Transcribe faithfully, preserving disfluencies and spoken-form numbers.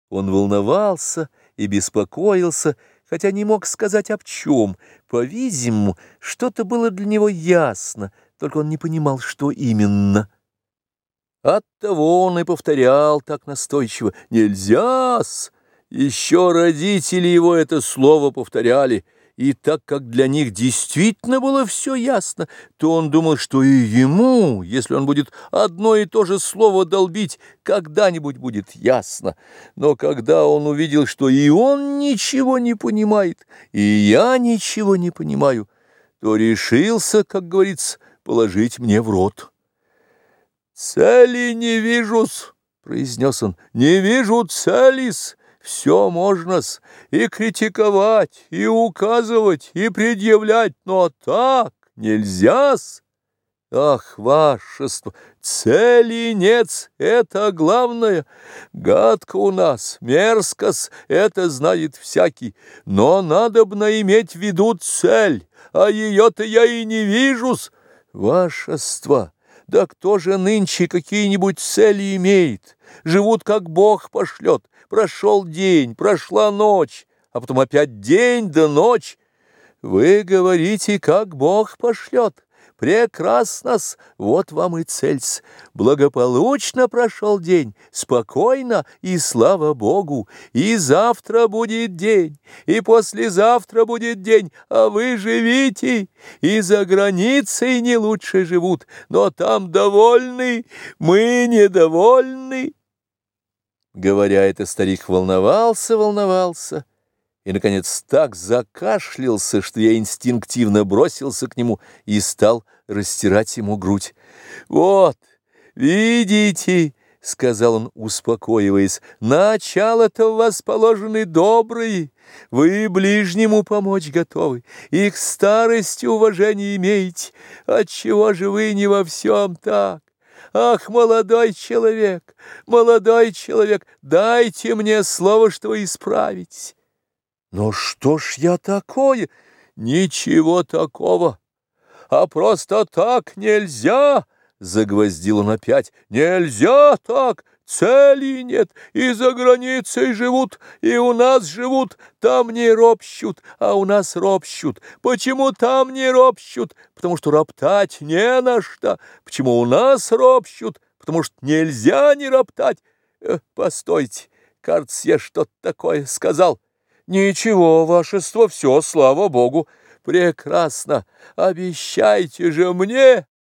Он волновался и беспокоился, хотя не мог сказать об чем. По-видимому, что-то было для него ясно, только он не понимал, что именно. Оттого он и повторял так настойчиво: «Нельзя-с!» Еще родители его это слово повторяли, и так как для них действительно было все ясно, то он думал, что и ему, если он будет одно и то же слово долбить, когда-нибудь будет ясно. Но когда он увидел, что и он ничего не понимает, и я ничего не понимаю, то решился, как говорится, положить мне в рот. «Цели не вижу-с», — произнес он, — «не вижу цели-с». Все можно-с и критиковать, и указывать, и предъявлять, но так нельзя-с. Ах, вашество, цели нет, это главное. Гадко у нас, мерзко-с, это знает всякий, но надобно иметь в виду цель, а ее-то я и не вижу-с. Вашество, да кто же нынче какие-нибудь цели имеет? Живут, как Бог пошлет. Прошел день, прошла ночь, а потом опять день да ночь. Вы говорите, как Бог пошлет. Прекрасно-с, вот вам и цель-с. Благополучно прошел день, спокойно, и слава Богу. И завтра будет день, и послезавтра будет день, а вы живите. И за границей не лучше живут, но там довольны, мы недовольны. Говоря это, старик волновался, волновался, и, наконец, так закашлялся, что я инстинктивно бросился к нему и стал растирать ему грудь. «Вот, видите, — сказал он, успокоиваясь, — начало-то у вас положены добрые, вы ближнему помочь готовы, и к старости уважение имеете, отчего же вы не во всем так? Ах, молодой человек, молодой человек, дайте мне слово, что вы исправитесь». «Но что ж я такое?» «Ничего такого, а просто так нельзя!» — загвоздил он опять. «Нельзя так! Цели нет, и за границей живут, и у нас живут, там не ропщут, а у нас ропщут. Почему там не ропщут? Потому что роптать не на что. Почему у нас ропщут? Потому что нельзя не роптать. Э, постойте, кажется, я что-то такое сказал». «Ничего, вашество, все, слава Богу». «Прекрасно, обещайте же мне».